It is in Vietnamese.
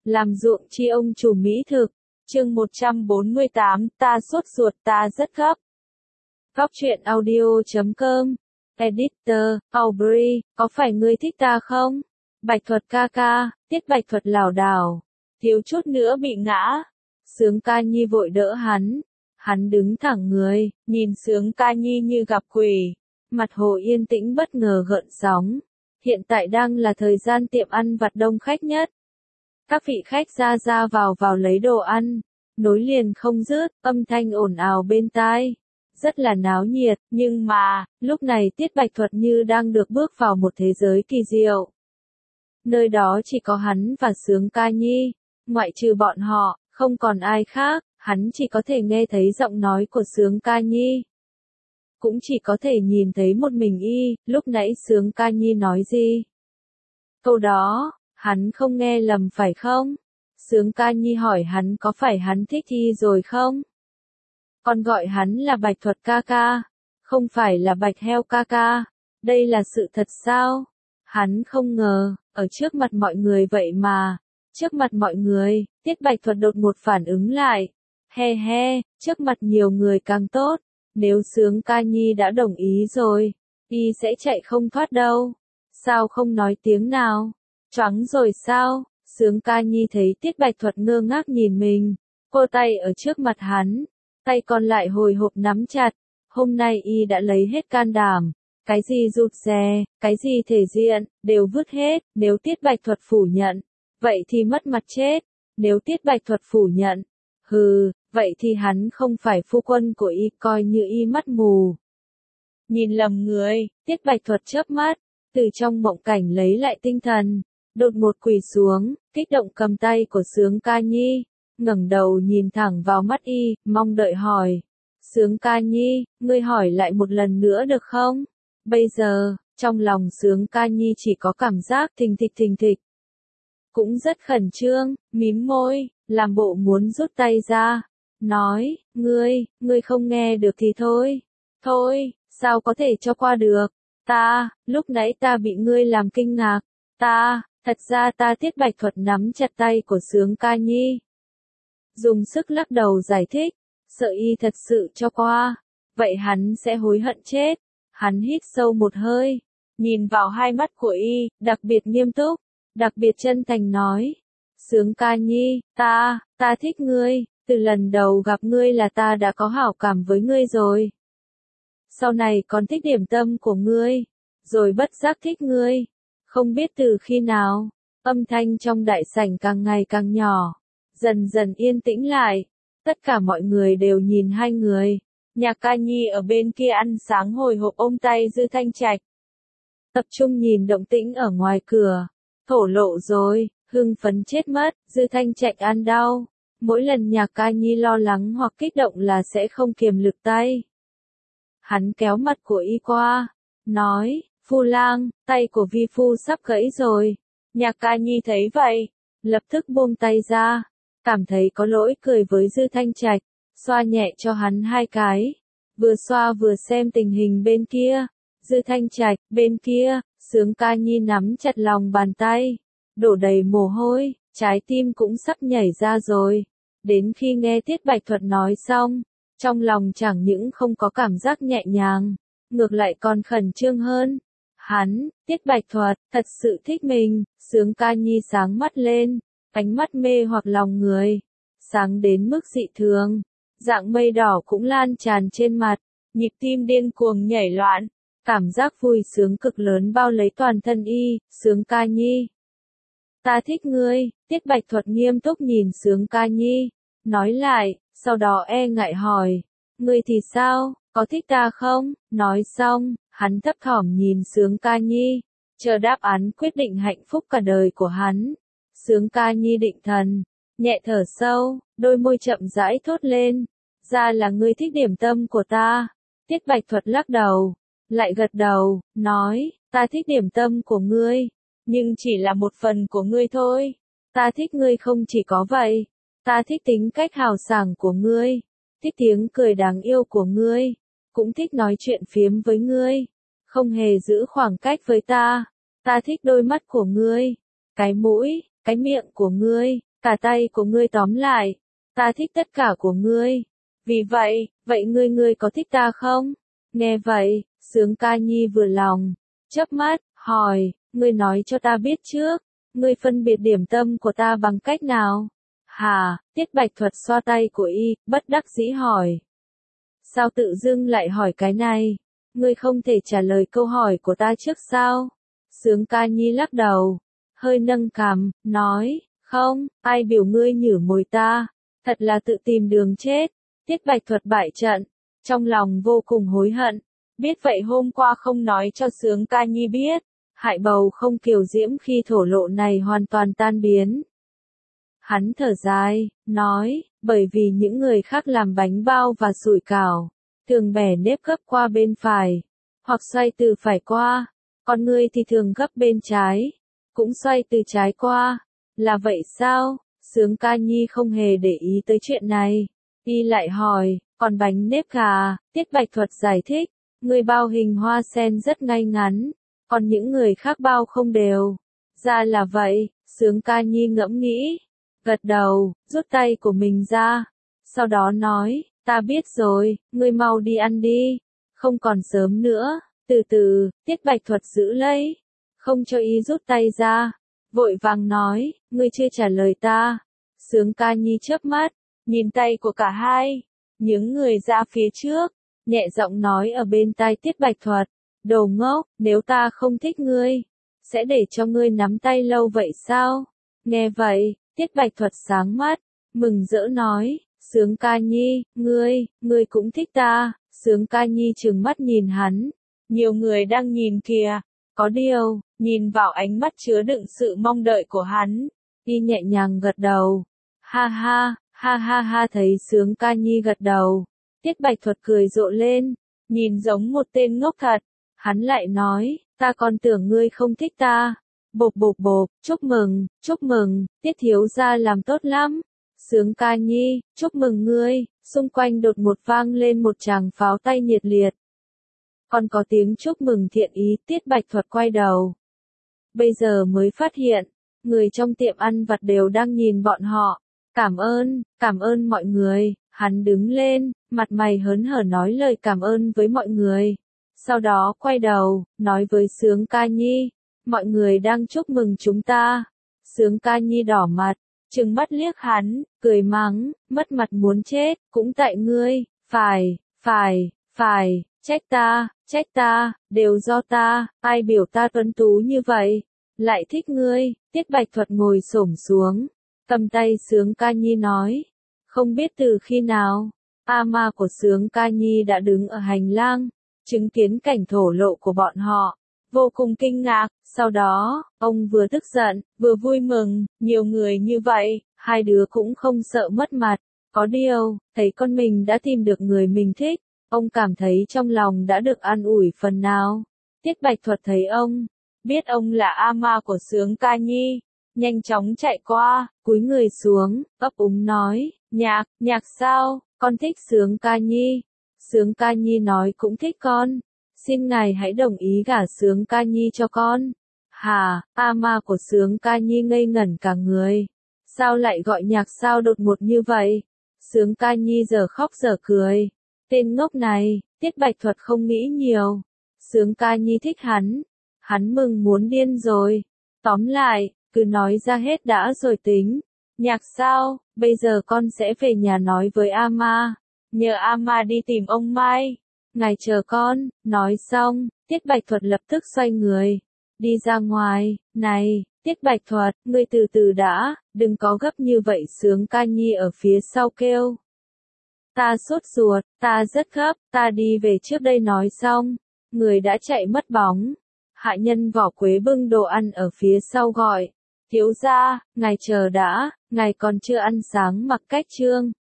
Làm ruộng chi ông chủ mỹ thực. Chương 148, ta sốt ruột ta rất gấp. Góc truyện audio.com. Editor, Aubrey, có phải ngươi thích ta không? Bạch Thuật ca ca, Tiết Bạch Thuật lảo đảo, thiếu chút nữa bị ngã. Sướng Ca Nhi vội đỡ hắn. Hắn đứng thẳng người, nhìn Sướng Ca Nhi như gặp quỷ. Mặt hồ yên tĩnh bất ngờ gợn sóng. Hiện tại đang là thời gian tiệm ăn vặt đông khách nhất. Các vị khách ra vào lấy đồ ăn, nối liền không dứt, âm thanh ồn ào bên tai. Rất là náo nhiệt, nhưng mà, lúc này Tiết Bạch Thuật như đang được bước vào một thế giới kỳ diệu. Nơi đó chỉ có hắn và Sướng Ca Nhi, ngoại trừ bọn họ, không còn ai khác, hắn chỉ có thể nghe thấy giọng nói của Sướng Ca Nhi. Cũng chỉ có thể nhìn thấy một mình y, lúc nãy Sướng Ca Nhi nói gì? Câu đó, hắn không nghe lầm phải không? Sướng Ca Nhi hỏi hắn có phải hắn thích y rồi không? Còn gọi hắn là Bạch Thuật ca ca, không phải là Bạch Heo ca ca. Đây là sự thật sao? Hắn không ngờ, ở trước mặt mọi người vậy mà. Trước mặt mọi người, Tiết Bạch Thuật đột ngột phản ứng lại. He he, trước mặt nhiều người càng tốt. Nếu Sướng Ca Nhi đã đồng ý rồi, y sẽ chạy không thoát đâu. Sao không nói tiếng nào? Choáng rồi sao? Sướng Ca Nhi thấy Tiết Bạch Thuật ngơ ngác nhìn mình, cô tay ở trước mặt hắn, tay còn lại hồi hộp nắm chặt. Hôm nay y đã lấy hết can đảm, cái gì rụt rè, cái gì thể diện, đều vứt hết. Nếu Tiết Bạch Thuật phủ nhận, vậy thì mất mặt chết. Nếu Tiết Bạch Thuật phủ nhận, vậy thì hắn không phải phu quân của y, coi như y mắt mù. Nhìn lầm người, Tiết Bạch Thuật chớp mắt, từ trong mộng cảnh lấy lại tinh thần, đột ngột quỳ xuống, kích động cầm tay của Sướng Ca Nhi, ngẩng đầu nhìn thẳng vào mắt y, mong đợi hỏi. Sướng Ca Nhi, ngươi hỏi lại một lần nữa được không? Bây giờ, trong lòng Sướng Ca Nhi chỉ có cảm giác thình thịch. Cũng rất khẩn trương, mím môi, làm bộ muốn rút tay ra. Nói, ngươi không nghe được thì thôi. Thôi, sao có thể cho qua được? Lúc nãy ta bị ngươi làm kinh ngạc. Thật ra ta Tiết Bạch Thuật nắm chặt tay của Sướng Ca Nhi. Dùng sức lắc đầu giải thích, sợ y thật sự cho qua. Vậy hắn sẽ hối hận chết. Hắn hít sâu một hơi, nhìn vào hai mắt của y, đặc biệt nghiêm túc, đặc biệt chân thành nói. Sướng Ca Nhi, ta thích ngươi. Từ lần đầu gặp ngươi là ta đã có hảo cảm với ngươi rồi. Sau này còn thích điểm tâm của ngươi, rồi bất giác thích ngươi. Không biết từ khi nào, âm thanh trong đại sảnh càng ngày càng nhỏ, dần dần yên tĩnh lại. Tất cả mọi người đều nhìn hai người. Nhạc Ca Nhi ở bên kia ăn sáng hồi hộp ôm tay Dư Thanh Trạch. Tập trung nhìn động tĩnh ở ngoài cửa. Thổ lộ rồi, hưng phấn chết mất, Dư Thanh Trạch ăn đau. Mỗi lần Nhạc Ca Nhi lo lắng hoặc kích động là sẽ không kiềm lực tay. Hắn kéo mặt của y qua, nói, Phu Lang, tay của vi phu sắp gãy rồi. Nhạc Ca Nhi thấy vậy, lập tức buông tay ra, cảm thấy có lỗi cười với Dư Thanh Trạch, xoa nhẹ cho hắn hai cái. Vừa xoa vừa xem tình hình bên kia. Dư Thanh Trạch, bên kia, Sướng Ca Nhi nắm chặt lòng bàn tay, đổ đầy mồ hôi. Trái tim cũng sắp nhảy ra rồi. Đến khi nghe Tiết Bạch Thuật nói xong, trong lòng chẳng những không có cảm giác nhẹ nhàng, ngược lại còn khẩn trương hơn. Tiết Bạch Thuật, thật sự thích mình. Sướng Ca Nhi sáng mắt lên, ánh mắt mê hoặc lòng người, sáng đến mức dị thường. Dạng mây đỏ cũng lan tràn trên mặt, nhịp tim điên cuồng nhảy loạn, cảm giác vui sướng cực lớn bao lấy toàn thân y. Sướng Ca Nhi, ta thích ngươi. Tiết Bạch Thuật nghiêm túc nhìn Sướng Ca Nhi, nói lại, sau đó e ngại hỏi, ngươi thì sao, có thích ta không? Nói xong, hắn thấp thỏm nhìn Sướng Ca Nhi, chờ đáp án quyết định hạnh phúc cả đời của hắn. Sướng Ca Nhi định thần, nhẹ thở sâu, đôi môi chậm rãi thốt lên, ra là ngươi thích điểm tâm của ta. Tiết Bạch Thuật lắc đầu, lại gật đầu, nói, ta thích điểm tâm của ngươi, nhưng chỉ là một phần của ngươi thôi. Ta thích ngươi không chỉ có vậy, ta thích tính cách hào sảng của ngươi, thích tiếng cười đáng yêu của ngươi, cũng thích nói chuyện phiếm với ngươi, không hề giữ khoảng cách với ta. Ta thích đôi mắt của ngươi, cái mũi, cái miệng của ngươi, cả tay của ngươi tóm lại. Ta thích tất cả của ngươi. Vì vậy, ngươi có thích ta không? Nghe vậy, Sướng Ca Nhi vừa lòng, chớp mắt, hỏi, ngươi nói cho ta biết trước, ngươi phân biệt điểm tâm của ta bằng cách nào? Hả, Tiết Bạch Thuật xoa tay của y, bất đắc dĩ hỏi. Sao tự dưng lại hỏi cái này? Ngươi không thể trả lời câu hỏi của ta trước sao? Sướng Ca Nhi lắc đầu, hơi nâng cằm, nói, không, ai biểu ngươi nhử mồi ta, thật là tự tìm đường chết. Tiết Bạch Thuật bại trận, trong lòng vô cùng hối hận, biết vậy hôm qua không nói cho Sướng Ca Nhi biết, hại bầu không kiều diễm khi thổ lộ này hoàn toàn tan biến. Hắn thở dài, nói, bởi vì những người khác làm bánh bao và sủi cảo, thường bẻ nếp gấp qua bên phải, hoặc xoay từ phải qua, còn ngươi thì thường gấp bên trái, cũng xoay từ trái qua. Là vậy sao? Sướng Ca Nhi không hề để ý tới chuyện này. Y lại hỏi, còn bánh nếp gà? Tiết Bạch Thuật giải thích, người bao hình hoa sen rất ngay ngắn, còn những người khác bao không đều. Ra là vậy, Sướng Ca Nhi ngẫm nghĩ, gật đầu, rút tay của mình ra, sau đó nói, ta biết rồi, ngươi mau đi ăn đi, không còn sớm nữa. Từ từ, Tiết Bạch Thuật giữ lấy, không cho y rút tay ra, vội vàng nói, ngươi chưa trả lời ta. Sướng Ca Nhi chớp mắt, nhìn tay của cả hai, những người ra phía trước, nhẹ giọng nói ở bên tai Tiết Bạch Thuật, đồ ngốc, nếu ta không thích ngươi, sẽ để cho ngươi nắm tay lâu vậy sao? Nghe vậy, Tiết Bạch Thuật sáng mắt, mừng rỡ nói, Sướng Ca Nhi, ngươi cũng thích ta. Sướng Ca Nhi trừng mắt nhìn hắn, nhiều người đang nhìn kìa, có điều, nhìn vào ánh mắt chứa đựng sự mong đợi của hắn, y nhẹ nhàng gật đầu. Ha ha, thấy Sướng Ca Nhi gật đầu, Tiết Bạch Thuật cười rộ lên, nhìn giống một tên ngốc thật, hắn lại nói, ta còn tưởng ngươi không thích ta. Bộp, chúc mừng, Tiết thiếu gia làm tốt lắm. Sướng Ca Nhi, chúc mừng ngươi. Xung quanh đột ngột vang lên một tràng pháo tay nhiệt liệt. Còn có tiếng chúc mừng thiện ý. Tiết Bạch Thuật quay đầu, bây giờ mới phát hiện, người trong tiệm ăn vặt đều đang nhìn bọn họ. Cảm ơn mọi người. Hắn đứng lên, mặt mày hớn hở nói lời cảm ơn với mọi người. Sau đó quay đầu, nói với Sướng Ca Nhi, mọi người đang chúc mừng chúng ta. Sướng Ca Nhi đỏ mặt, trừng mắt liếc hắn, cười mắng, mất mặt muốn chết, cũng tại ngươi, phải, trách ta, đều do ta, ai biểu ta tuấn tú như vậy, lại thích ngươi. Tiết Bạch Thuật ngồi xổm xuống, cầm tay Sướng Ca Nhi nói, không biết từ khi nào, ama của Sướng Ca Nhi đã đứng ở hành lang, chứng kiến cảnh thổ lộ của bọn họ, vô cùng kinh ngạc. Sau đó, ông vừa tức giận, vừa vui mừng, nhiều người như vậy, hai đứa cũng không sợ mất mặt. Có điều, thấy con mình đã tìm được người mình thích, ông cảm thấy trong lòng đã được an ủi phần nào. Tiết Bạch Thuật thấy ông, biết ông là ama của Sướng Ca Nhi, nhanh chóng chạy qua, cúi người xuống, ấp úng nói, nhạc sao, con thích Sướng Ca Nhi. Sướng Ca Nhi nói cũng thích con, xin ngài hãy đồng ý gả Sướng Ca Nhi cho con. Hả, ama của Sướng Ca Nhi ngây ngẩn cả người, sao lại gọi nhạc sao đột ngột như vậy? Sướng Ca Nhi giờ khóc giờ cười, tên ngốc này. Tiết Bạch Thuật không nghĩ nhiều, Sướng Ca Nhi thích hắn mừng muốn điên rồi. Tóm lại, cứ nói ra hết đã rồi tính. Nhạc sao, bây giờ con sẽ về nhà nói với ama, nhờ ama đi tìm ông Mai, ngài chờ con. Nói xong, Tiết Bạch Thuật lập tức xoay người, đi ra ngoài. Này, Tiết Bạch Thuật, ngươi từ từ đã, đừng có gấp như vậy. Sướng Ca Nhi ở phía sau kêu. Ta sốt ruột, ta rất gấp, ta đi về trước đây. Nói xong, người đã chạy mất bóng. Hạ nhân Vỏ Quế bưng đồ ăn ở phía sau gọi, thiếu gia, ngài chờ đã, ngài còn chưa ăn sáng. Mặc Cách Trương